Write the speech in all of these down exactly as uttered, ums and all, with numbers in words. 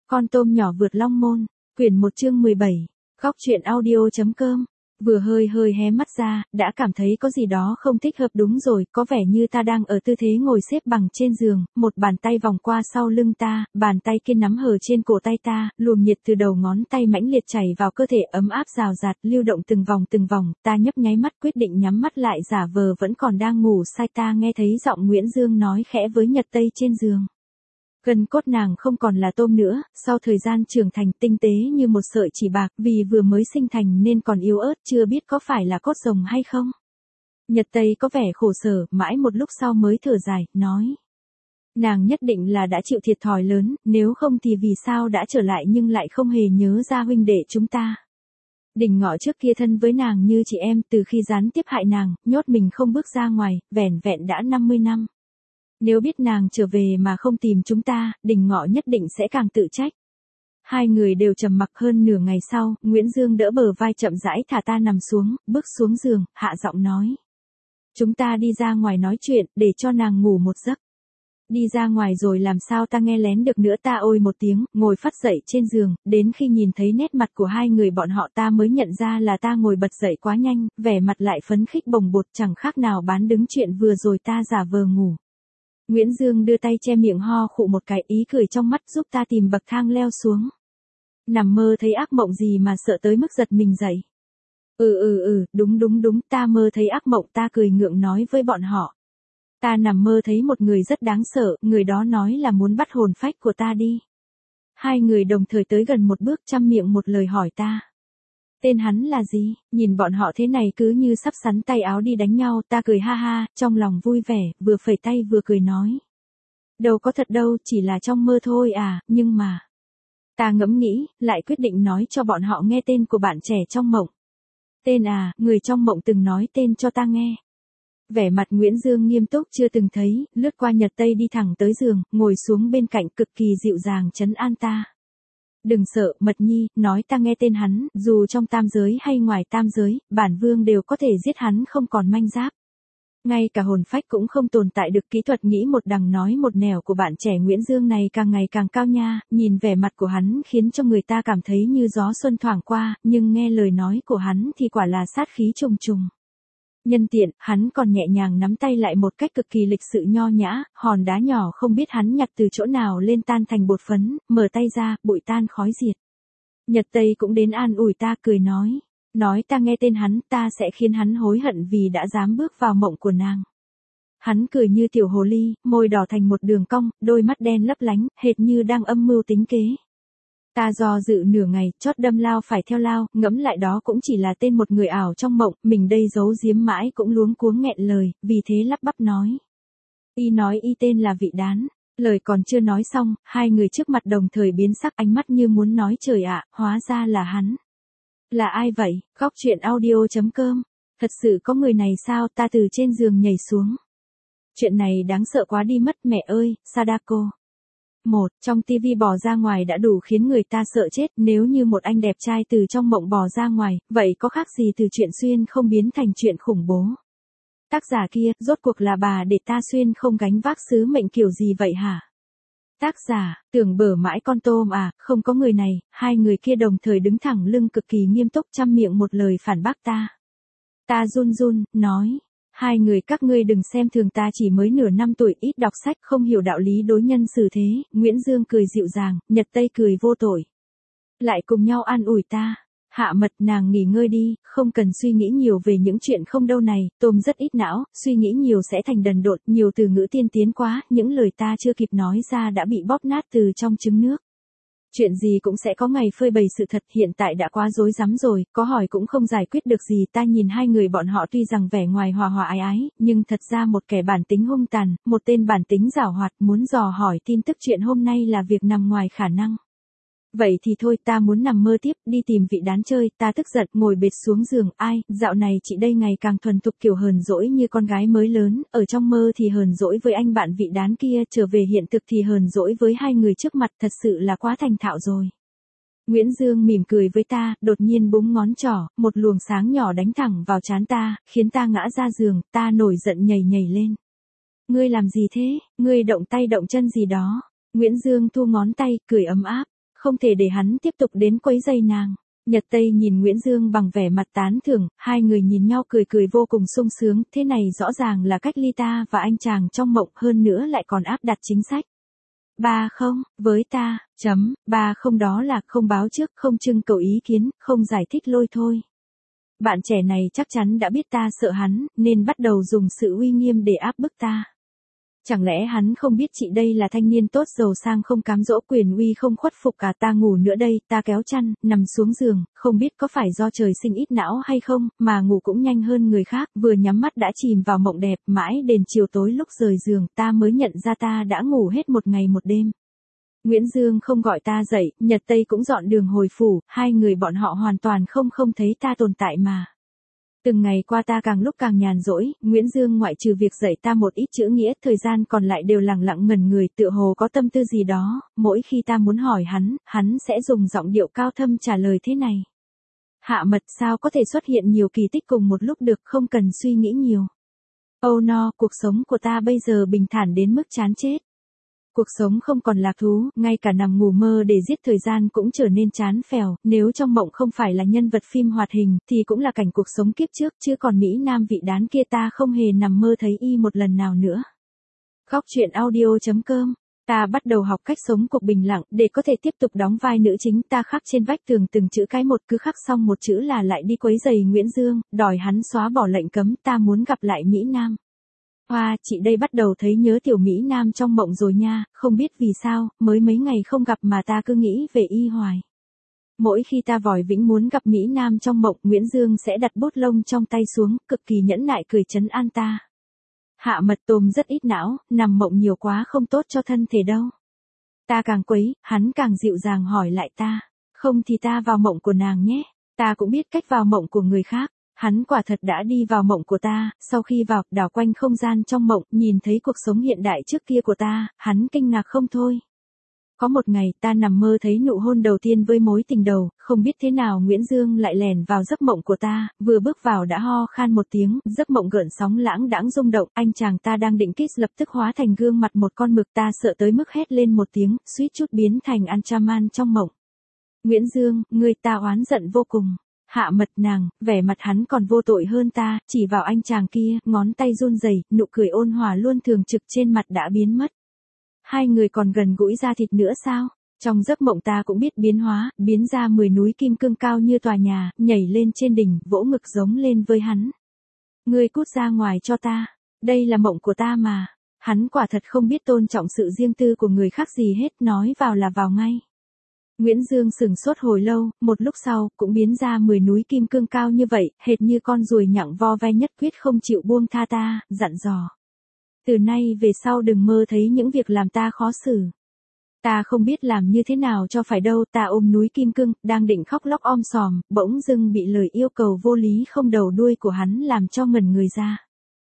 Con tôm nhỏ vượt long môn, quyển một chương mười bảy, góc truyện audio.com. Vừa hơi hơi hé mắt ra, đã cảm thấy có gì đó không thích hợp. Đúng rồi, có vẻ như ta đang ở tư thế ngồi xếp bằng trên giường, một bàn tay vòng qua sau lưng ta, bàn tay kia nắm hờ trên cổ tay ta, luồng nhiệt từ đầu ngón tay mãnh liệt chảy vào cơ thể, ấm áp rào rạt, lưu động từng vòng từng vòng. Ta nhấp nháy mắt, quyết định nhắm mắt lại, giả vờ vẫn còn đang ngủ say. Ta nghe thấy giọng Nguyễn Dương nói khẽ với Nhật Tây trên giường. Gân cốt nàng không còn là tôm nữa, sau thời gian trưởng thành tinh tế như một sợi chỉ bạc, vì vừa mới sinh thành nên còn yếu ớt, chưa biết có phải là cốt rồng hay không. Nhật Tây có vẻ khổ sở, mãi một lúc sau mới thở dài, nói. Nàng nhất định là đã chịu thiệt thòi lớn, nếu không thì vì sao đã trở lại nhưng lại không hề nhớ ra huynh đệ chúng ta. Đình Ngọ trước kia thân với nàng như chị em, từ khi gián tiếp hại nàng, nhốt mình không bước ra ngoài, vẻn vẹn đã năm mươi năm. Nếu biết nàng trở về mà không tìm chúng ta, Đình Ngọ nhất định sẽ càng tự trách. Hai người đều trầm mặc. Hơn nửa ngày sau, Nguyễn Dương đỡ bờ vai chậm rãi thả ta nằm xuống, bước xuống giường, hạ giọng nói. Chúng ta đi ra ngoài nói chuyện, để cho nàng ngủ một giấc. Đi ra ngoài rồi làm sao ta nghe lén được nữa. Ta ôi một tiếng, ngồi phắt dậy trên giường, đến khi nhìn thấy nét mặt của hai người bọn họ ta mới nhận ra là ta ngồi bật dậy quá nhanh, vẻ mặt lại phấn khích bồng bột, chẳng khác nào bán đứng chuyện vừa rồi ta giả vờ ngủ. Nguyễn Dương đưa tay che miệng ho khụ một cái, ý cười trong mắt, giúp ta tìm bậc thang leo xuống. Nằm mơ thấy ác mộng gì mà sợ tới mức giật mình dậy. Ừ ừ ừ, đúng đúng đúng, ta mơ thấy ác mộng. Ta cười ngượng nói với bọn họ. Ta nằm mơ thấy một người rất đáng sợ, người đó nói là muốn bắt hồn phách của ta đi. Hai người đồng thời tới gần một bước, chăm miệng một lời hỏi ta. Tên hắn là gì? Nhìn bọn họ thế này cứ như sắp sắn tay áo đi đánh nhau. Ta cười ha ha, trong lòng vui vẻ, vừa phẩy tay vừa cười nói. Đâu có thật đâu, chỉ là trong mơ thôi à, nhưng mà... Ta ngẫm nghĩ, lại quyết định nói cho bọn họ nghe tên của bạn trẻ trong mộng. Tên à, người trong mộng từng nói tên cho ta nghe. Vẻ mặt Nguyễn Dương nghiêm túc chưa từng thấy, lướt qua Nhật Tây đi thẳng tới giường, ngồi xuống bên cạnh, cực kỳ dịu dàng trấn an ta. Đừng sợ, Mật Nhi, nói ta nghe tên hắn, dù trong tam giới hay ngoài tam giới, bản vương đều có thể giết hắn không còn manh giáp. Ngay cả hồn phách cũng không tồn tại được. Kỹ thuật nghĩ một đằng nói một nẻo của bạn trẻ Nguyễn Dương này càng ngày càng cao nha, nhìn vẻ mặt của hắn khiến cho người ta cảm thấy như gió xuân thoảng qua, nhưng nghe lời nói của hắn thì quả là sát khí trùng trùng. Nhân tiện, hắn còn nhẹ nhàng nắm tay lại một cách cực kỳ lịch sự nho nhã, hòn đá nhỏ không biết hắn nhặt từ chỗ nào lên tan thành bột phấn, mở tay ra, bụi tan khói diệt. Nhật Tây cũng đến an ủi ta, cười nói. Nói ta nghe tên hắn, ta sẽ khiến hắn hối hận vì đã dám bước vào mộng của nàng. Hắn cười như tiểu hồ ly, môi đỏ thành một đường cong, đôi mắt đen lấp lánh, hệt như đang âm mưu tính kế. Ta do dự nửa ngày, chót đâm lao phải theo lao, ngẫm lại đó cũng chỉ là tên một người ảo trong mộng, mình đây giấu giếm mãi cũng luống cuống nghẹn lời, vì thế lắp bắp nói. Y nói y tên là Vị Đán. Lời còn chưa nói xong, hai người trước mặt đồng thời biến sắc, ánh mắt như muốn nói trời ạ, hóa ra là hắn. Là ai vậy? Góc truyện audio.com. Thật sự có người này sao? Ta từ trên giường nhảy xuống. Chuyện này đáng sợ quá đi mất, mẹ ơi, Sadako. Một, trong tivi bò ra ngoài đã đủ khiến người ta sợ chết, nếu như một anh đẹp trai từ trong mộng bò ra ngoài, vậy có khác gì từ chuyện xuyên không biến thành chuyện khủng bố. Tác giả kia, rốt cuộc là bà để ta xuyên không gánh vác sứ mệnh kiểu gì vậy hả? Tác giả, tưởng bở mãi con tôm à, không có người này. Hai người kia đồng thời đứng thẳng lưng cực kỳ nghiêm túc, chăm miệng một lời phản bác ta. Ta run run, nói. Hai người các ngươi đừng xem thường ta, chỉ mới nửa năm tuổi, ít đọc sách, không hiểu đạo lý đối nhân xử thế. Nguyễn Dương cười dịu dàng, Nhật Tây cười vô tội. Lại cùng nhau an ủi ta. Hạ Mật, nàng nghỉ ngơi đi, không cần suy nghĩ nhiều về những chuyện không đâu này. Tôm rất ít não, suy nghĩ nhiều sẽ thành đần độn, nhiều từ ngữ tiên tiến quá, những lời ta chưa kịp nói ra đã bị bóp nát từ trong trứng nước. Chuyện gì cũng sẽ có ngày phơi bày sự thật, hiện tại đã quá rối rắm rồi, có hỏi cũng không giải quyết được gì. Ta nhìn hai người bọn họ tuy rằng vẻ ngoài hòa hòa ái ái, nhưng thật ra một kẻ bản tính hung tàn, một tên bản tính giảo hoạt, muốn dò hỏi tin tức chuyện hôm nay là việc nằm ngoài khả năng. Vậy thì thôi, ta muốn nằm mơ tiếp, đi tìm Vị Đán chơi. Ta tức giận, ngồi bệt xuống giường. Ai, dạo này chị đây ngày càng thuần thục, kiểu hờn dỗi như con gái mới lớn, ở trong mơ thì hờn dỗi với anh bạn Vị Đán kia, trở về hiện thực thì hờn dỗi với hai người trước mặt, thật sự là quá thành thạo rồi. Nguyễn Dương mỉm cười với ta, đột nhiên búng ngón trỏ, một luồng sáng nhỏ đánh thẳng vào trán ta, khiến ta ngã ra giường. Ta nổi giận nhảy nhảy lên. Ngươi làm gì thế? Ngươi động tay động chân gì đó? Nguyễn Dương thu ngón tay, cười ấm áp. không thể để hắn tiếp tục đến quấy rầy nàng. Nhật Tây nhìn Nguyễn Dương bằng vẻ mặt tán thưởng, hai người nhìn nhau cười cười vô cùng sung sướng, thế này rõ ràng là cách ly ta và anh chàng trong mộng, hơn nữa lại còn áp đặt chính sách. Ba không, với ta, chấm, ba không đó là không báo trước, không trưng cầu ý kiến, không giải thích lôi thôi. Bạn trẻ này chắc chắn đã biết ta sợ hắn, nên bắt đầu dùng sự uy nghiêm để áp bức ta. Chẳng lẽ hắn không biết chị đây là thanh niên tốt giàu sang không cám dỗ, quyền uy không khuất phục cả. Ta ngủ nữa đây, ta kéo chăn, nằm xuống giường, không biết có phải do trời sinh ít não hay không, mà ngủ cũng nhanh hơn người khác, vừa nhắm mắt đã chìm vào mộng đẹp, mãi đến chiều tối lúc rời giường, ta mới nhận ra ta đã ngủ hết một ngày một đêm. Nguyễn Dương không gọi ta dậy, Nhật Tây cũng dọn đường hồi phủ, hai người bọn họ hoàn toàn không không thấy ta tồn tại mà. Từng ngày qua ta càng lúc càng nhàn rỗi, Nguyễn Dương ngoại trừ việc dạy ta một ít chữ nghĩa, thời gian còn lại đều lẳng lặng ngẩn người, tựa hồ có tâm tư gì đó, mỗi khi ta muốn hỏi hắn, hắn sẽ dùng giọng điệu cao thâm trả lời thế này. Hạ Mật, sao có thể xuất hiện nhiều kỳ tích cùng một lúc được, không cần suy nghĩ nhiều. Oh no, cuộc sống của ta bây giờ bình thản đến mức chán chết. Cuộc sống không còn lạc thú, ngay cả nằm ngủ mơ để giết thời gian cũng trở nên chán phèo, nếu trong mộng không phải là nhân vật phim hoạt hình, thì cũng là cảnh cuộc sống kiếp trước, chứ còn Mỹ Nam vị đán kia ta không hề nằm mơ thấy y một lần nào nữa. Khóc chuyện audio chấm com. Ta bắt đầu học cách sống cuộc bình lặng, để có thể tiếp tục đóng vai nữ chính. Ta khắc trên vách tường từng chữ cái một, cứ khắc xong một chữ là lại đi quấy giày Nguyễn Dương, đòi hắn xóa bỏ lệnh cấm, ta muốn gặp lại Mỹ Nam. Hoa, chị đây bắt đầu thấy nhớ tiểu Mỹ Nam trong mộng rồi nha, không biết vì sao, mới mấy ngày không gặp mà ta cứ nghĩ về y hoài. Mỗi khi ta vòi vĩnh muốn gặp Mỹ Nam trong mộng, Nguyễn Dương sẽ đặt bút lông trong tay xuống, cực kỳ nhẫn nại cười trấn an ta. Hạ Mật, tôm rất ít não, nằm mộng nhiều quá không tốt cho thân thể đâu. Ta càng quấy, hắn càng dịu dàng hỏi lại ta, không thì ta vào mộng của nàng nhé, ta cũng biết cách vào mộng của người khác. Hắn quả thật đã đi vào mộng của ta, sau khi vào, đảo quanh không gian trong mộng, nhìn thấy cuộc sống hiện đại trước kia của ta, hắn kinh ngạc không thôi. Có một ngày, ta nằm mơ thấy nụ hôn đầu tiên với mối tình đầu, không biết thế nào Nguyễn Dương lại lèn vào giấc mộng của ta, vừa bước vào đã ho khan một tiếng, giấc mộng gợn sóng lãng đãng rung động, anh chàng ta đang định kiss lập tức hóa thành gương mặt một con mực, ta sợ tới mức hét lên một tiếng, suýt chút biến thành Anchaman trong mộng. Nguyễn Dương, người ta oán giận vô cùng. Hạ Mật, nàng, vẻ mặt hắn còn vô tội hơn ta, chỉ vào anh chàng kia, ngón tay run rẩy, nụ cười ôn hòa luôn thường trực trên mặt đã biến mất. Hai người còn gần gũi da thịt nữa sao? Trong giấc mộng ta cũng biết biến hóa, biến ra mười núi kim cương cao như tòa nhà, nhảy lên trên đỉnh, vỗ ngực giống lên với hắn. Ngươi cút ra ngoài cho ta, đây là mộng của ta mà. Hắn quả thật không biết tôn trọng sự riêng tư của người khác gì hết, nói vào là vào ngay. Nguyễn Dương sừng sốt hồi lâu, một lúc sau, cũng biến ra mười núi kim cương cao như vậy, hệt như con ruồi nhặng vo ve nhất quyết không chịu buông tha ta, dặn dò. Từ nay về sau đừng mơ thấy những việc làm ta khó xử. Ta không biết làm như thế nào cho phải đâu, ta ôm núi kim cương, đang định khóc lóc om sòm, bỗng dưng bị lời yêu cầu vô lý không đầu đuôi của hắn làm cho ngẩn người ra.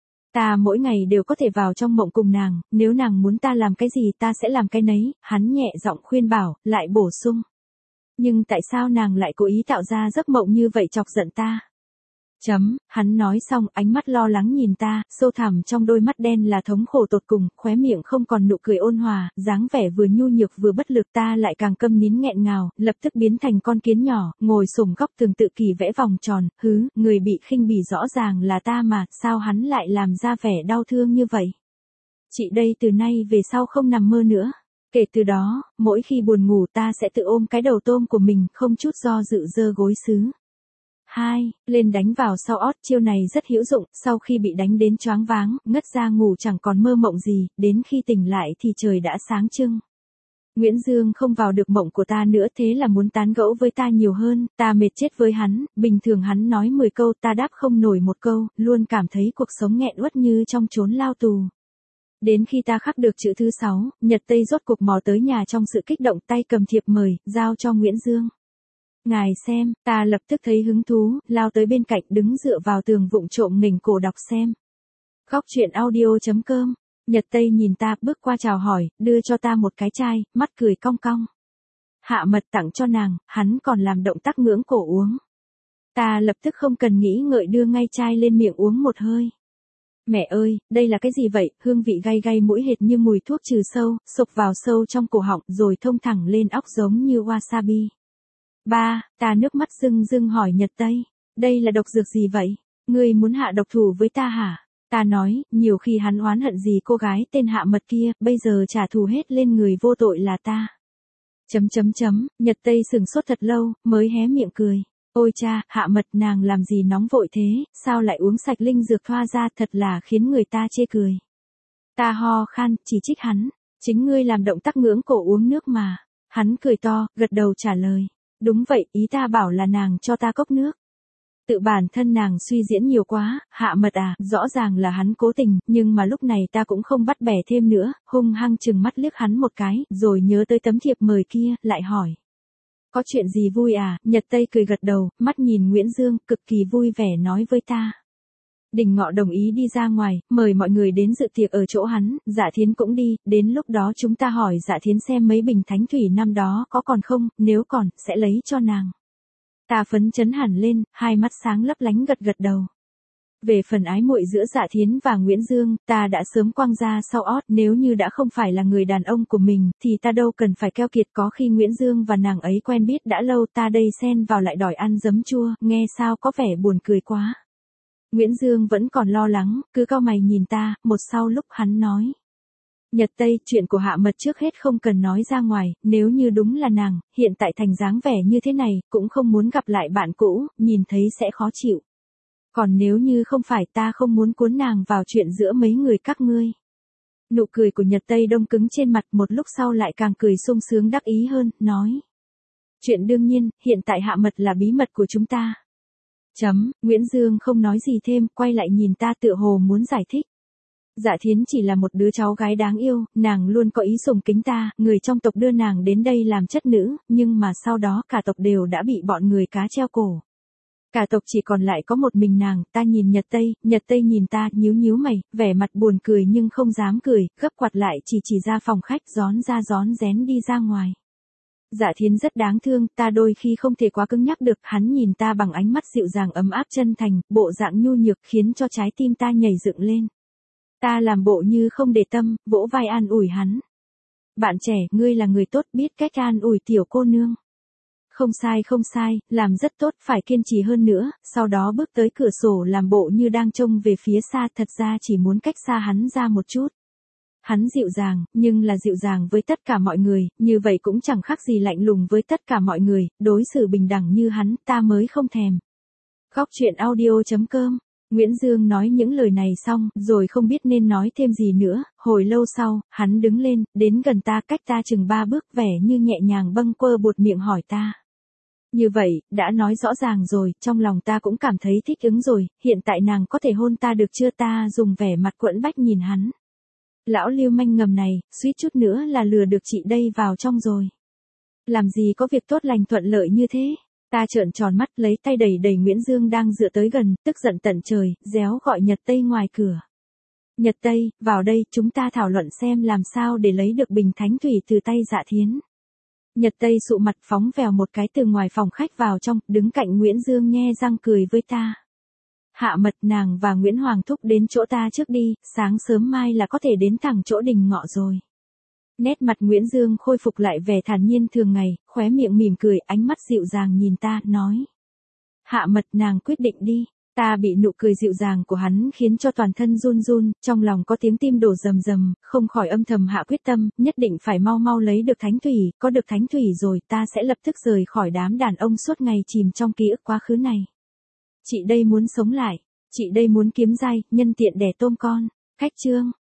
Ta mỗi ngày đều có thể vào trong mộng cùng nàng, nếu nàng muốn ta làm cái gì ta sẽ làm cái nấy, hắn nhẹ giọng khuyên bảo, lại bổ sung. Nhưng tại sao nàng lại cố ý tạo ra giấc mộng như vậy chọc giận ta? Chấm, hắn nói xong, ánh mắt lo lắng nhìn ta, sâu thẳm trong đôi mắt đen là thống khổ tột cùng, khóe miệng không còn nụ cười ôn hòa, dáng vẻ vừa nhu nhược vừa bất lực, ta lại càng câm nín nghẹn ngào, lập tức biến thành con kiến nhỏ, ngồi xổm góc tường tự kỷ vẽ vòng tròn, hứ, người bị khinh bỉ rõ ràng là ta mà, sao hắn lại làm ra vẻ đau thương như vậy? Chị đây từ nay về sau không nằm mơ nữa. Kể từ đó, mỗi khi buồn ngủ ta sẽ tự ôm cái đầu tôm của mình, không chút do dự giơ gối sứ. hai. Lên đánh vào sau ót, chiêu này rất hữu dụng, sau khi bị đánh đến choáng váng, ngất ra ngủ chẳng còn mơ mộng gì, đến khi tỉnh lại thì trời đã sáng trưng. Nguyễn Dương không vào được mộng của ta nữa, thế là muốn tán gẫu với ta nhiều hơn, ta mệt chết với hắn, bình thường hắn nói mười câu ta đáp không nổi một câu, luôn cảm thấy cuộc sống nghẹn uất như trong chốn lao tù. Đến khi ta khắc được chữ thứ sáu, Nhật Tây rốt cuộc mò tới nhà trong sự kích động, tay cầm thiệp mời, giao cho Nguyễn Dương. Ngài xem, ta lập tức thấy hứng thú, lao tới bên cạnh đứng dựa vào tường vụng trộm nghỉnh cổ đọc xem. Khóc chuyện audio chấm com. Nhật Tây nhìn ta, bước qua chào hỏi, đưa cho ta một cái chai, mắt cười cong cong. Hạ Mật tặng cho nàng, hắn còn làm động tác ngưỡng cổ uống. Ta lập tức không cần nghĩ ngợi đưa ngay chai lên miệng uống một hơi. Mẹ ơi, đây là cái gì vậy, hương vị gay gay mũi hệt như mùi thuốc trừ sâu, sộc vào sâu trong cổ họng rồi thông thẳng lên óc giống như wasabi. Ba, ta nước mắt rưng rưng hỏi Nhật Tây, đây là độc dược gì vậy? Ngươi muốn hạ độc thủ với ta hả? Ta nói, nhiều khi hắn oán hận gì cô gái tên Hạ Mật kia, bây giờ trả thù hết lên người vô tội là ta. Chấm chấm chấm, Nhật Tây sừng sốt thật lâu, mới hé miệng cười. Ôi cha, Hạ Mật nàng làm gì nóng vội thế, sao lại uống sạch linh dược thoa ra, thật là khiến người ta chê cười. Ta ho khan, chỉ trích hắn, chính ngươi làm động tác ngưỡng cổ uống nước mà. Hắn cười to, gật đầu trả lời. Đúng vậy, ý ta bảo là nàng cho ta cốc nước. Tự bản thân nàng suy diễn nhiều quá, Hạ Mật à, rõ ràng là hắn cố tình, nhưng mà lúc này ta cũng không bắt bẻ thêm nữa, hung hăng chừng mắt liếc hắn một cái, rồi nhớ tới tấm thiệp mời kia, lại hỏi. Có chuyện gì vui à? Nhật Tây cười gật đầu, mắt nhìn Nguyễn Dương, cực kỳ vui vẻ nói với ta. Đình Ngọ đồng ý đi ra ngoài, mời mọi người đến dự tiệc ở chỗ hắn, Dạ Thiến cũng đi, đến lúc đó chúng ta hỏi Dạ Thiến xem mấy bình thánh thủy năm đó có còn không, nếu còn, sẽ lấy cho nàng. Ta phấn chấn hẳn lên, hai mắt sáng lấp lánh gật gật đầu. Về phần ái muội giữa Dạ Thiến và Nguyễn Dương, ta đã sớm quăng ra sau ót, nếu như đã không phải là người đàn ông của mình, thì ta đâu cần phải keo kiệt, có khi Nguyễn Dương và nàng ấy quen biết đã lâu, ta đây xen vào lại đòi ăn giấm chua, nghe sao có vẻ buồn cười quá. Nguyễn Dương vẫn còn lo lắng, cứ cau mày nhìn ta, một sau lúc hắn nói. Nhật Tây, chuyện của Hạ Mật trước hết không cần nói ra ngoài, nếu như đúng là nàng, hiện tại thành dáng vẻ như thế này, cũng không muốn gặp lại bạn cũ, nhìn thấy sẽ khó chịu. Còn nếu như không phải, ta không muốn cuốn nàng vào chuyện giữa mấy người các ngươi. Nụ cười của Nhật Tây đông cứng trên mặt, một lúc sau lại càng cười sung sướng đắc ý hơn, nói. Chuyện đương nhiên, hiện tại Hạ Mật là bí mật của chúng ta. Chấm, Nguyễn Dương không nói gì thêm, quay lại nhìn ta tựa hồ muốn giải thích. Dạ Thiến chỉ là một đứa cháu gái đáng yêu, nàng luôn có ý sùng kính ta, người trong tộc đưa nàng đến đây làm chất nữ, nhưng mà sau đó cả tộc đều đã bị bọn người cá treo cổ. Cả tộc chỉ còn lại có một mình nàng, ta nhìn Nhật Tây, Nhật Tây nhìn ta, nhíu nhíu mày, vẻ mặt buồn cười nhưng không dám cười, gấp quạt lại chỉ chỉ ra phòng khách, rón ra rón rén đi ra ngoài. Dạ Thiến rất đáng thương, ta đôi khi không thể quá cứng nhắc được, hắn nhìn ta bằng ánh mắt dịu dàng ấm áp chân thành, bộ dạng nhu nhược khiến cho trái tim ta nhảy dựng lên. Ta làm bộ như không để tâm, vỗ vai an ủi hắn. Bạn trẻ, ngươi là người tốt, biết cách an ủi tiểu cô nương. Không sai không sai, làm rất tốt, phải kiên trì hơn nữa, sau đó bước tới cửa sổ làm bộ như đang trông về phía xa, thật ra chỉ muốn cách xa hắn ra một chút. Hắn dịu dàng, nhưng là dịu dàng với tất cả mọi người, như vậy cũng chẳng khác gì lạnh lùng với tất cả mọi người, đối xử bình đẳng như hắn, ta mới không thèm. Góc truyện audio chấm com. Nguyễn Dương nói những lời này xong, rồi không biết nên nói thêm gì nữa, hồi lâu sau, hắn đứng lên, đến gần ta, cách ta chừng ba bước, vẻ như nhẹ nhàng bâng quơ buột miệng hỏi ta. Như vậy, đã nói rõ ràng rồi, trong lòng ta cũng cảm thấy thích ứng rồi, hiện tại nàng có thể hôn ta được chưa? Ta dùng vẻ mặt quẫn bách nhìn hắn. Lão lưu manh ngầm này, suýt chút nữa là lừa được chị đây vào trong rồi. Làm gì có việc tốt lành thuận lợi như thế? Ta trợn tròn mắt lấy tay đẩy đẩy Nguyễn Dương đang dựa tới gần, tức giận tận trời, réo gọi Nhật Tây ngoài cửa. Nhật Tây, vào đây, chúng ta thảo luận xem làm sao để lấy được bình thánh thủy từ tay Dạ Thiến. Nhật Tây sụ mặt phóng vèo một cái từ ngoài phòng khách vào trong, đứng cạnh Nguyễn Dương nhe răng cười với ta. Hạ Mật, nàng và Nguyễn Hoàng Thúc đến chỗ ta trước đi, sáng sớm mai là có thể đến thẳng chỗ Đình Ngọ rồi. Nét mặt Nguyễn Dương khôi phục lại vẻ thản nhiên thường ngày, khóe miệng mỉm cười, ánh mắt dịu dàng nhìn ta, nói. Hạ Mật, nàng quyết định đi. Ta bị nụ cười dịu dàng của hắn khiến cho toàn thân run run, trong lòng có tiếng tim đổ rầm rầm, không khỏi âm thầm hạ quyết tâm, nhất định phải mau mau lấy được thánh thủy, có được thánh thủy rồi ta sẽ lập tức rời khỏi đám đàn ông suốt ngày chìm trong ký ức quá khứ này. Chị đây muốn sống lại, chị đây muốn kiếm giai, nhân tiện đẻ tôm con. Khách chương.